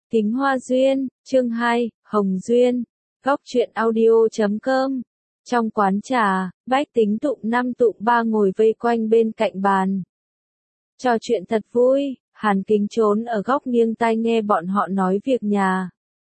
Kính Hoa Duyên, chương 2, Hồng Duyên, góc truyện audio.com. Trong quán trà, Bách Tính tụng 5 tụng 3 ngồi vây quanh bên cạnh bàn. Trò chuyện thật vui, Hàn Kính trốn ở góc nghiêng tai nghe bọn họ nói việc nhà.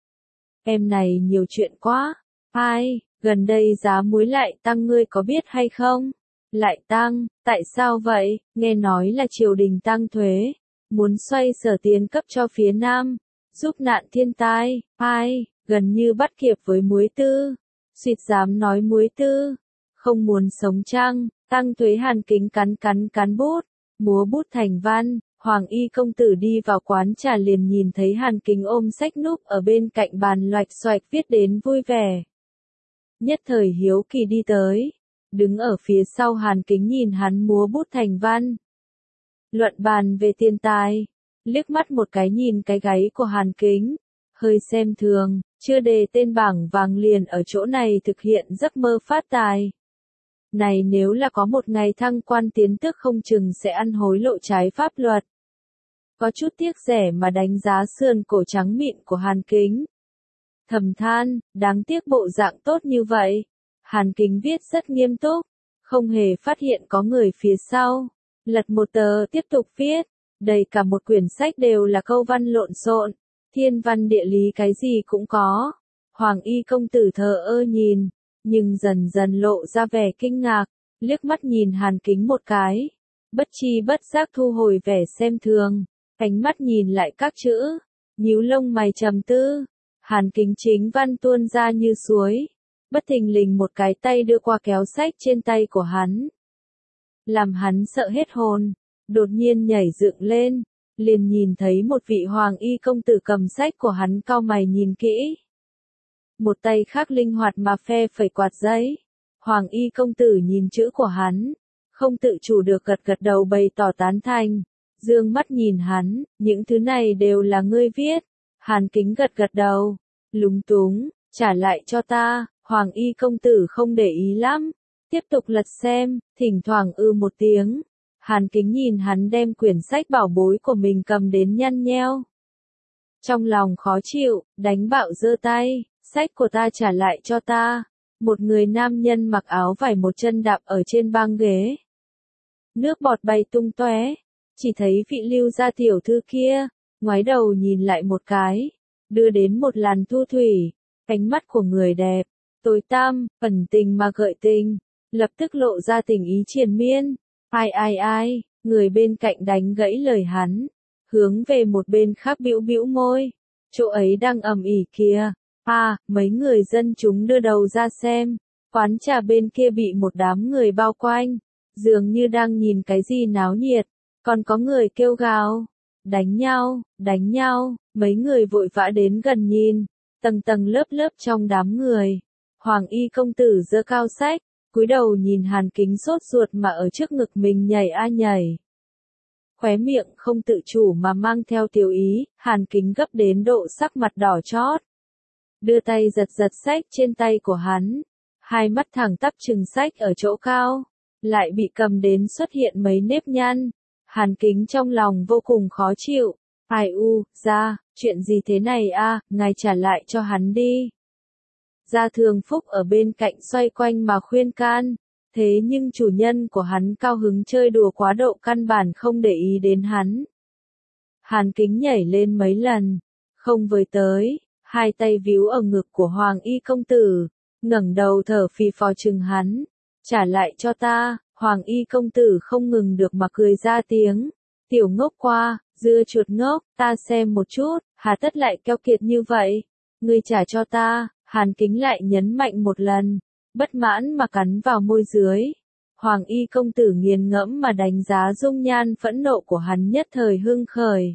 Em này nhiều chuyện quá. Ai, gần đây giá muối lại tăng ngươi có biết hay không? Lại tăng, tại sao vậy? Nghe nói là triều đình tăng thuế, muốn xoay sở tiền cấp cho phía Nam, giúp nạn thiên tai. Ai, gần như bắt kịp với muối tư. Suýt dám nói muối tư, không muốn sống chăng? Tăng thuế. Hàn Kính cắn bút, múa bút thành văn. Hoàng Y công tử đi vào quán trà liền nhìn thấy Hàn Kính ôm sách núp ở bên cạnh bàn loạch xoạch viết đến vui vẻ. Nhất thời hiếu kỳ đi tới, đứng ở phía sau Hàn Kính nhìn hắn múa bút thành văn. Luận bàn về tiền tài, liếc mắt một cái nhìn cái gáy của Hàn Kính, hơi xem thường, chưa đề tên bảng vàng liền ở chỗ này thực hiện giấc mơ phát tài. Này nếu là có một ngày thăng quan tiến tước không chừng sẽ ăn hối lộ trái pháp luật. Có chút tiếc rẻ mà đánh giá sườn cổ trắng mịn của Hàn Kính. Thầm than, đáng tiếc bộ dạng tốt như vậy. Hàn Kính viết rất nghiêm túc, không hề phát hiện có người phía sau. Lật một tờ tiếp tục viết, đầy cả một quyển sách đều là câu văn lộn xộn, thiên văn địa lý cái gì cũng có. Hoàng Y công tử thờ ơ nhìn, nhưng dần dần lộ ra vẻ kinh ngạc, liếc mắt nhìn Hàn Kính một cái, bất chi bất giác thu hồi vẻ xem thường, ánh mắt nhìn lại các chữ, nhíu lông mày trầm tư. Hàn Kính chính văn tuôn ra như suối, bất thình lình một cái tay đưa qua kéo sách trên tay của hắn, làm hắn sợ hết hồn, đột nhiên nhảy dựng lên, liền nhìn thấy một vị Hoàng Y công tử cầm sách của hắn cau mày nhìn kỹ. Một tay khác linh hoạt mà phe phẩy quạt giấy. Hoàng Y công tử nhìn chữ của hắn, không tự chủ được gật đầu bày tỏ tán thành, dương mắt nhìn hắn, những thứ này đều là ngươi viết. Hàn Kính gật đầu, lúng túng, trả lại cho ta. Hoàng Y công tử không để ý lắm, tiếp tục lật xem, thỉnh thoảng một tiếng. Hàn Kính nhìn hắn đem quyển sách bảo bối của mình cầm đến nhăn nheo. Trong lòng khó chịu, đánh bạo giơ tay, sách của ta trả lại cho ta. Một người nam nhân mặc áo vải một chân đạp ở trên băng ghế. Nước bọt bay tung tóe, chỉ thấy vị Lưu gia tiểu thư kia, ngoái đầu nhìn lại một cái, đưa đến một làn thu thủy, ánh mắt của người đẹp, tối tăm, ẩn tình mà gợi tình, lập tức lộ ra tình ý triền miên. Ai, người bên cạnh đánh gãy lời hắn, hướng về một bên khác bĩu môi, chỗ ấy đang ầm ĩ kìa. Mấy người dân chúng đưa đầu ra xem, quán trà bên kia bị một đám người bao quanh, dường như đang nhìn cái gì náo nhiệt, còn có người kêu gào, đánh nhau, mấy người vội vã đến gần nhìn, tầng lớp trong đám người. Hoàng Y công tử giơ cao sách, cúi đầu nhìn Hàn Kính sốt ruột mà ở trước ngực mình nhảy. Khóe miệng không tự chủ mà mang theo tiểu ý, Hàn Kính gấp đến độ sắc mặt đỏ chót. Đưa tay giật sách trên tay của hắn, hai mắt thẳng tắp trừng sách ở chỗ cao, lại bị cầm đến xuất hiện mấy nếp nhăn. Hàn Kính trong lòng vô cùng khó chịu. Ra, chuyện gì thế này ngài trả lại cho hắn đi. Gia Thường Phúc ở bên cạnh xoay quanh mà khuyên can, thế nhưng chủ nhân của hắn cao hứng chơi đùa quá độ căn bản không để ý đến hắn. Hàn Kính nhảy lên mấy lần, không với tới, hai tay víu ở ngực của Hoàng Y công tử, ngẩng đầu thở phì phò chừng hắn, trả lại cho ta. Hoàng Y công tử không ngừng được mà cười ra tiếng, tiểu ngốc qua, dưa chuột ngốc, ta xem một chút, hà tất lại keo kiệt như vậy, ngươi trả cho ta. Hàn Kính lại nhấn mạnh một lần, bất mãn mà cắn vào môi dưới. Hoàng Y công tử nghiền ngẫm mà đánh giá dung nhan phẫn nộ của hắn, nhất thời hưng khởi.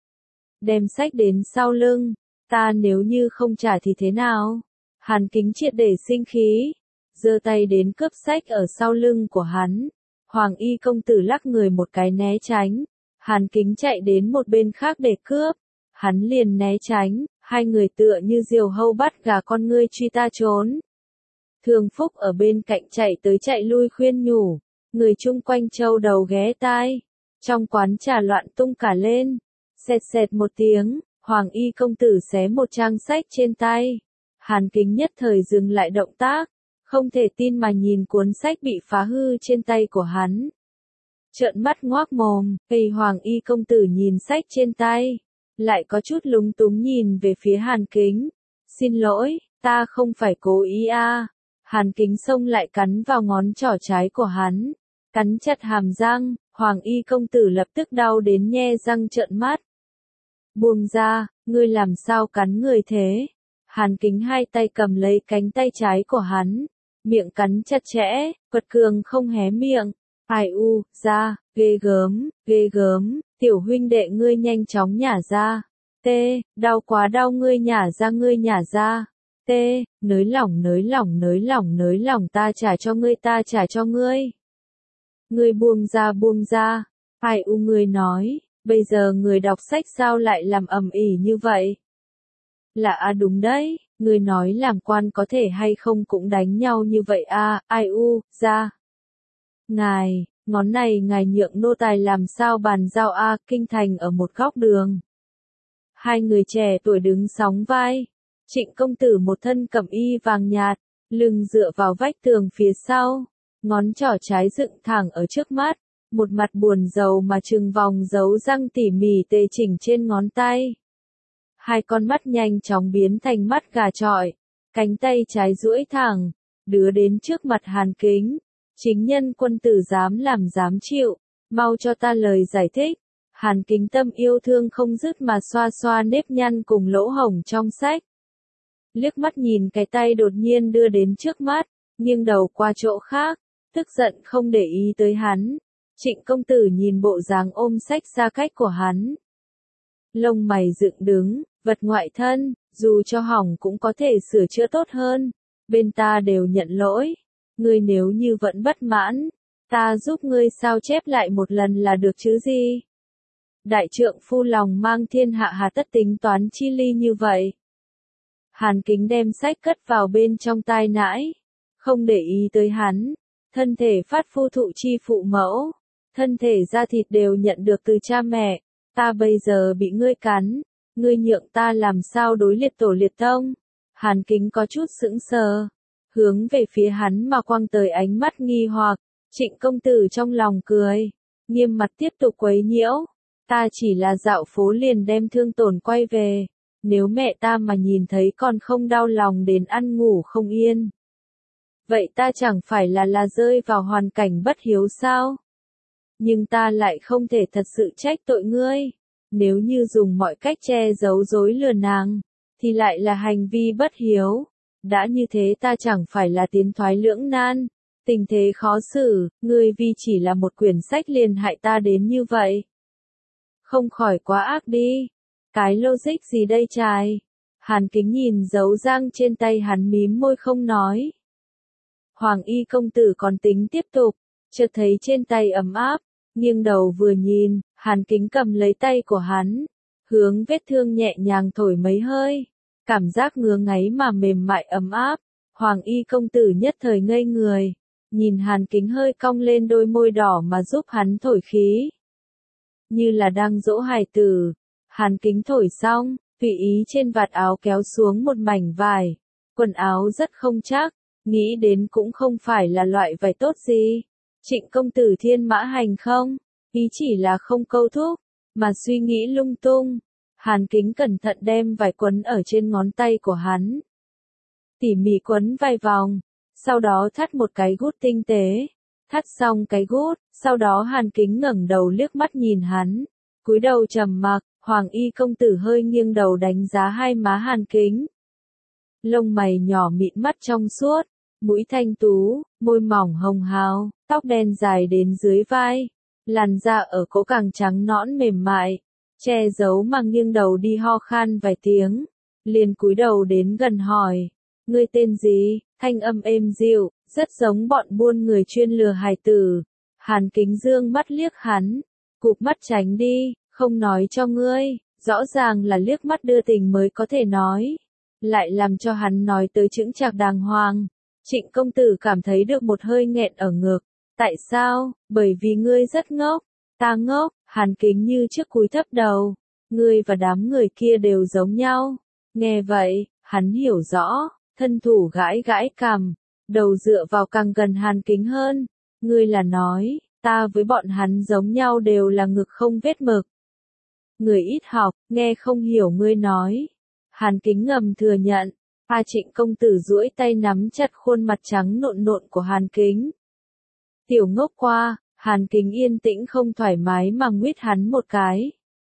Đem sách đến sau lưng, ta nếu như không trả thì thế nào? Hàn Kính triệt để sinh khí, giơ tay đến cướp sách ở sau lưng của hắn. Hoàng Y công tử lắc người một cái né tránh, Hàn Kính chạy đến một bên khác để cướp, hắn liền né tránh, hai người tựa như diều hâu bắt gà con, ngươi truy ta trốn. Thường Phúc ở bên cạnh chạy tới chạy lui khuyên nhủ, người chung quanh châu đầu ghé tai. Trong quán trà loạn tung cả lên, xẹt một tiếng, Hoàng Y công tử xé một trang sách trên tay. Hàn Kính nhất thời dừng lại động tác, không thể tin mà nhìn cuốn sách bị phá hư trên tay của hắn. Trợn mắt ngoác mồm, cây Hoàng Y công tử nhìn sách trên tay, lại có chút lúng túng nhìn về phía Hàn Kính. Xin lỗi, ta không phải cố ý a. Hàn Kính xông lại cắn vào ngón trỏ trái của hắn, cắn chặt hàm răng, Hoàng Y công tử lập tức đau đến nhe răng trợn mắt. Buông ra, ngươi làm sao cắn người thế? Hàn Kính hai tay cầm lấy cánh tay trái của hắn, miệng cắn chặt chẽ, quật cường không hé miệng. Ai u, ra, ghê gớm, tiểu huynh đệ ngươi nhanh chóng nhả ra. Tê, đau quá đau ngươi nhả ra. Tê, nới lỏng ta trả cho ngươi. Ngươi buông ra. Ai u ngươi nói, bây giờ người đọc sách sao lại làm ầm ĩ như vậy? Là đúng đấy, ngươi nói làm quan có thể hay không cũng đánh nhau như vậy ai u, ra. Ngài, ngón này ngài nhượng nô tài làm sao bàn giao kinh thành ở một góc đường. Hai người trẻ tuổi đứng sóng vai. Trịnh công tử một thân cẩm y vàng nhạt, lưng dựa vào vách tường phía sau, ngón trỏ trái dựng thẳng ở trước mắt, một mặt buồn rầu mà trừng vòng dấu răng tỉ mỉ tề chỉnh trên ngón tay. Hai con mắt nhanh chóng biến thành mắt gà chọi, cánh tay trái duỗi thẳng, đưa đến trước mặt Hàn Kính. Chính nhân quân tử dám làm dám chịu, mau cho ta lời giải thích. Hàn Kính tâm yêu thương không dứt mà xoa xoa nếp nhăn cùng lỗ hổng trong sách. Liếc mắt nhìn cái tay đột nhiên đưa đến trước mắt, nghiêng đầu qua chỗ khác, tức giận không để ý tới hắn. Trịnh công tử nhìn bộ dáng ôm sách xa cách của hắn. Lông mày dựng đứng, vật ngoại thân, dù cho hỏng cũng có thể sửa chữa tốt hơn. Bên ta đều nhận lỗi. Ngươi nếu như vẫn bất mãn, ta giúp ngươi sao chép lại một lần là được chứ gì? Đại trượng phu lòng mang thiên hạ hà tất tính toán chi ly như vậy. Hàn Kính đem sách cất vào bên trong tai nãi, không để ý tới hắn. Thân thể phát phu thụ chi phụ mẫu, thân thể da thịt đều nhận được từ cha mẹ. Ta bây giờ bị ngươi cắn, ngươi nhượng ta làm sao đối liệt tổ liệt tông? Hàn Kính có chút sững sờ, hướng về phía hắn mà quăng tới ánh mắt nghi hoặc. Trịnh công tử trong lòng cười, nghiêm mặt tiếp tục quấy nhiễu. Ta chỉ là dạo phố liền đem thương tổn quay về. Nếu mẹ ta mà nhìn thấy còn không đau lòng đến ăn ngủ không yên. Vậy ta chẳng phải là rơi vào hoàn cảnh bất hiếu sao? Nhưng ta lại không thể thật sự trách tội ngươi. Nếu như dùng mọi cách che giấu dối lừa nàng, thì lại là hành vi bất hiếu. Đã như thế ta chẳng phải là tiến thoái lưỡng nan, tình thế khó xử, ngươi vì chỉ là một quyển sách liền hại ta đến như vậy. Không khỏi quá ác đi. Cái logic gì đây trai? Hàn Kính nhìn dấu răng trên tay hắn mím môi không nói. Hoàng Y công tử còn tính tiếp tục, chợt thấy trên tay ấm áp, nghiêng đầu vừa nhìn, Hàn Kính cầm lấy tay của hắn, hướng vết thương nhẹ nhàng thổi mấy hơi, cảm giác ngứa ngáy mà mềm mại ấm áp. Hoàng Y công tử nhất thời ngây người, nhìn Hàn Kính hơi cong lên đôi môi đỏ mà giúp hắn thổi khí. Như là đang dỗ hài tử. Hàn Kính thổi xong, tùy ý trên vạt áo kéo xuống một mảnh vải. Quần áo rất không chắc, nghĩ đến cũng không phải là loại vải tốt gì. Trịnh công tử thiên mã hành không? Ý chỉ là không câu thúc, mà suy nghĩ lung tung. Hàn Kính cẩn thận đem vải quấn ở trên ngón tay của hắn. Tỉ mỉ quấn vài vòng, sau đó thắt một cái gút tinh tế. Thắt xong cái gút, sau đó Hàn Kính ngẩng đầu liếc mắt nhìn hắn, cúi đầu trầm mặc. Hoàng Y công tử hơi nghiêng đầu đánh giá hai má Hàn Kính. Lông mày nhỏ mịn mắt trong suốt, mũi thanh tú, môi mỏng hồng hào, tóc đen dài đến dưới vai, làn da ở cổ càng trắng nõn mềm mại, che giấu mà nghiêng đầu đi ho khan vài tiếng, liền cúi đầu đến gần hỏi, ngươi tên gì? Thanh âm êm dịu, rất giống bọn buôn người chuyên lừa hài tử. Hàn Kính dương mắt liếc hắn, cụp mắt tránh đi. Không nói cho ngươi, rõ ràng là liếc mắt đưa tình mới có thể nói. Lại làm cho hắn nói tới chững chạc đàng hoàng. Trịnh công tử cảm thấy được một hơi nghẹn ở ngực. Tại sao? Bởi vì ngươi rất ngốc. Ta ngốc. Hàn Kính như trước cúi thấp đầu. ngươi và đám người kia đều giống nhau. Nghe vậy, hắn hiểu rõ, thân thủ gãi gãi cằm, đầu dựa vào càng gần Hàn Kính hơn. Ngươi là nói, ta với bọn hắn giống nhau đều là ngực không vết mực. Người ít học, nghe không hiểu ngươi nói. Hàn Kính ngầm thừa nhận. Trịnh công tử duỗi tay nắm chặt khuôn mặt trắng nộn nộn của Hàn Kính. Tiểu ngốc qua, Hàn Kính yên tĩnh không thoải mái mà nguyết hắn một cái.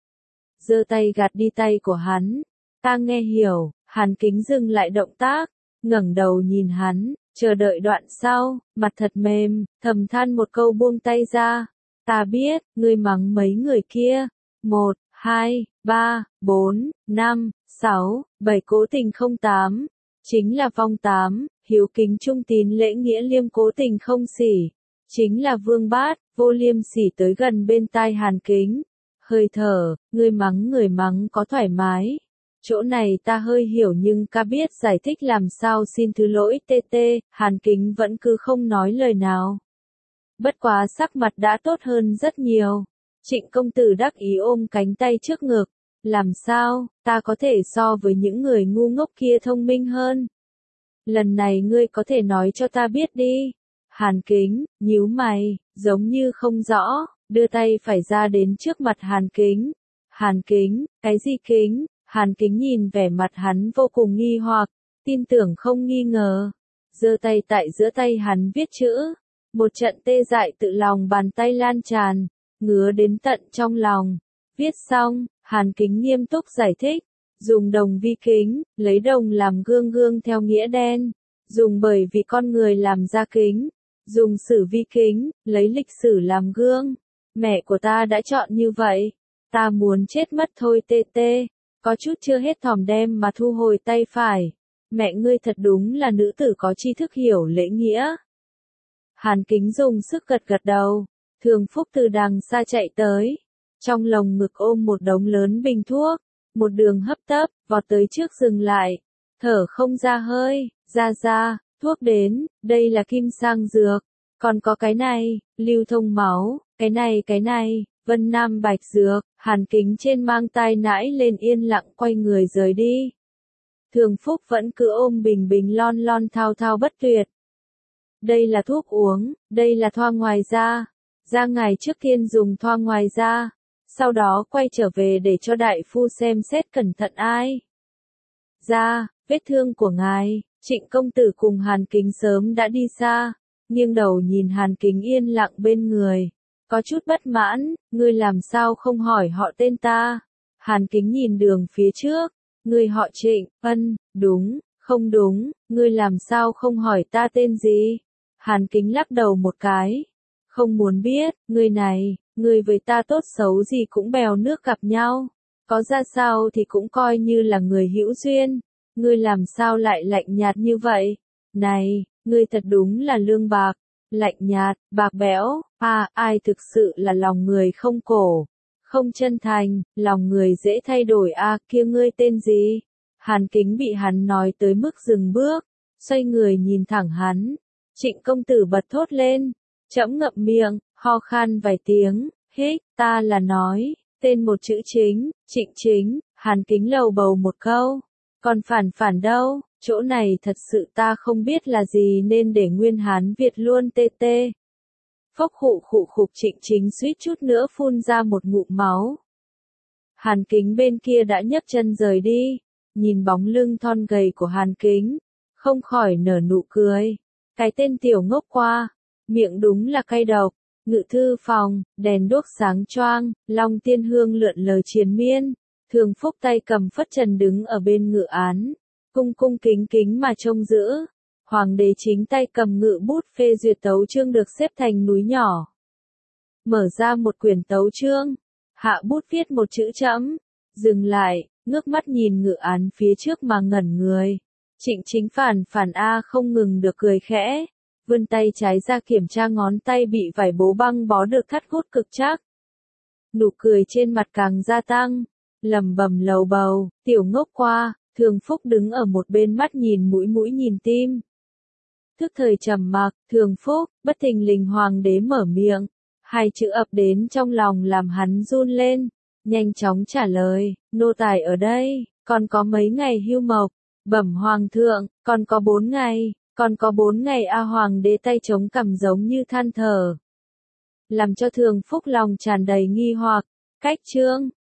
Giơ tay gạt đi tay của hắn. Ta nghe hiểu. Hàn Kính dừng lại động tác, ngẩng đầu nhìn hắn, chờ đợi đoạn sau, mặt thật mềm, thầm than một câu buông tay ra. Ta biết, ngươi mắng mấy người kia. 1, 2, 3, 4, 5, 6, 7 cố tình không 8. Chính là vong 8, hiếu kính trung tín lễ nghĩa liêm cố tình không xỉ. Chính là vương bát, vô liêm sỉ tới gần bên tai Hàn Kính. Hơi thở, người mắng có thoải mái. Chỗ này ta hơi hiểu nhưng ca biết giải thích làm sao xin thứ lỗi TT, Hàn Kính vẫn cứ không nói lời nào. Bất quá sắc mặt đã tốt hơn rất nhiều. Trịnh công tử đắc ý ôm cánh tay trước ngực. Làm sao, ta có thể so với những người ngu ngốc kia thông minh hơn. Lần này ngươi có thể nói cho ta biết đi. Hàn Kính, nhíu mày, giống như không rõ, đưa tay phải ra đến trước mặt Hàn Kính. Hàn Kính, cái gì kính? Hàn Kính nhìn vẻ mặt hắn vô cùng nghi hoặc, tin tưởng không nghi ngờ. Giơ tay tại giữa tay hắn viết chữ. Một trận tê dại tự lòng bàn tay lan tràn, ngứa đến tận trong lòng. Viết xong, Hàn Kính nghiêm túc giải thích. Dùng đồng vi kính, lấy đồng làm gương gương theo nghĩa đen. Dùng bởi vì con người làm ra kính. Dùng sử vi kính, lấy lịch sử làm gương. Mẹ của ta đã chọn như vậy. Ta muốn chết mất thôi TT. Có chút chưa hết thòm đem mà thu hồi tay phải. Mẹ ngươi thật đúng là nữ tử có tri thức hiểu lễ nghĩa. Hàn Kính dùng sức gật gật đầu. Thường Phúc từ đằng xa chạy tới. Trong lồng ngực ôm một đống lớn bình thuốc. Một đường hấp tấp, vọt tới trước dừng lại. Thở không ra hơi, ra, thuốc đến, đây là kim sang dược. Còn có cái này, lưu thông máu, cái này, Vân Nam Bạch dược. Hàn Kính trên mang tai nãi lên yên lặng quay người rời đi. Thường Phúc vẫn cứ ôm bình lon thao thao bất tuyệt. Đây là thuốc uống, đây là thoa ngoài da. Da ngài trước tiên dùng thoa ngoài da. Sau đó quay trở về để cho đại phu xem xét cẩn thận ai. Da, vết thương của ngài. Trịnh công tử cùng Hàn Kính sớm đã đi xa. Nghiêng đầu nhìn Hàn Kính yên lặng bên người. Có chút bất mãn, ngươi làm sao không hỏi họ tên ta. Hàn Kính nhìn đường phía trước. Ngươi họ Trịnh, đúng, không đúng, ngươi làm sao không hỏi ta tên gì. Hàn Kính lắc đầu một cái. Không muốn biết, ngươi này, ngươi với ta tốt xấu gì cũng bèo nước gặp nhau. Có ra sao thì cũng coi như là người hữu duyên. Ngươi làm sao lại lạnh nhạt như vậy? Này, ngươi thật đúng là lương bạc. Lạnh nhạt, bạc bẽo, ai thực sự là lòng người không cổ, không chân thành, lòng người dễ thay đổi kia ngươi tên gì? Hàn Kính bị hắn nói tới mức dừng bước, xoay người nhìn thẳng hắn. Trịnh công tử bật thốt lên, chẫm ngậm miệng, ho khan vài tiếng, hích, ta là nói, tên một chữ chính, Trịnh Chính. Hàn Kính lầu bầu một câu, còn phản đâu, chỗ này thật sự ta không biết là gì nên để nguyên Hán Việt luôn TT. Phốc khụ Trịnh Chính suýt chút nữa phun ra một ngụm máu. Hàn Kính bên kia đã nhấc chân rời đi, nhìn bóng lưng thon gầy của Hàn Kính, không khỏi nở nụ cười. Cái tên tiểu ngốc qua, miệng đúng là cay độc. Ngự thư phòng, đèn đuốc sáng choang, long tiên hương lượn lờ triền miên. Thường Phúc tay cầm phất trần đứng ở bên ngự án, cung kính mà trông giữ. Hoàng đế chính tay cầm ngự bút phê duyệt tấu chương được xếp thành núi nhỏ. Mở ra một quyển tấu chương, hạ bút viết một chữ trẫm, dừng lại, ngước mắt nhìn ngự án phía trước mà ngẩn người. Trịnh Chính phản không ngừng được cười khẽ, vươn tay trái ra kiểm tra ngón tay bị vải bố băng bó được thắt gút cực chắc. Nụ cười trên mặt càng gia tăng, lẩm bẩm lầu bầu, tiểu ngốc qua. Thường Phúc đứng ở một bên mắt nhìn mũi nhìn tim. Thức thời trầm mặc, Thường Phúc, bất thình lình hoàng đế mở miệng. Hai chữ ập đến trong lòng làm hắn run lên. nhanh chóng trả lời, nô tài ở đây, còn có mấy ngày hưu mộc. Bẩm hoàng thượng, còn có 4 ngày, còn có 4 ngày a hoàng đế tay chống cằm giống như than thở. Làm cho Thường Phúc lòng tràn đầy nghi hoặc, cách chương.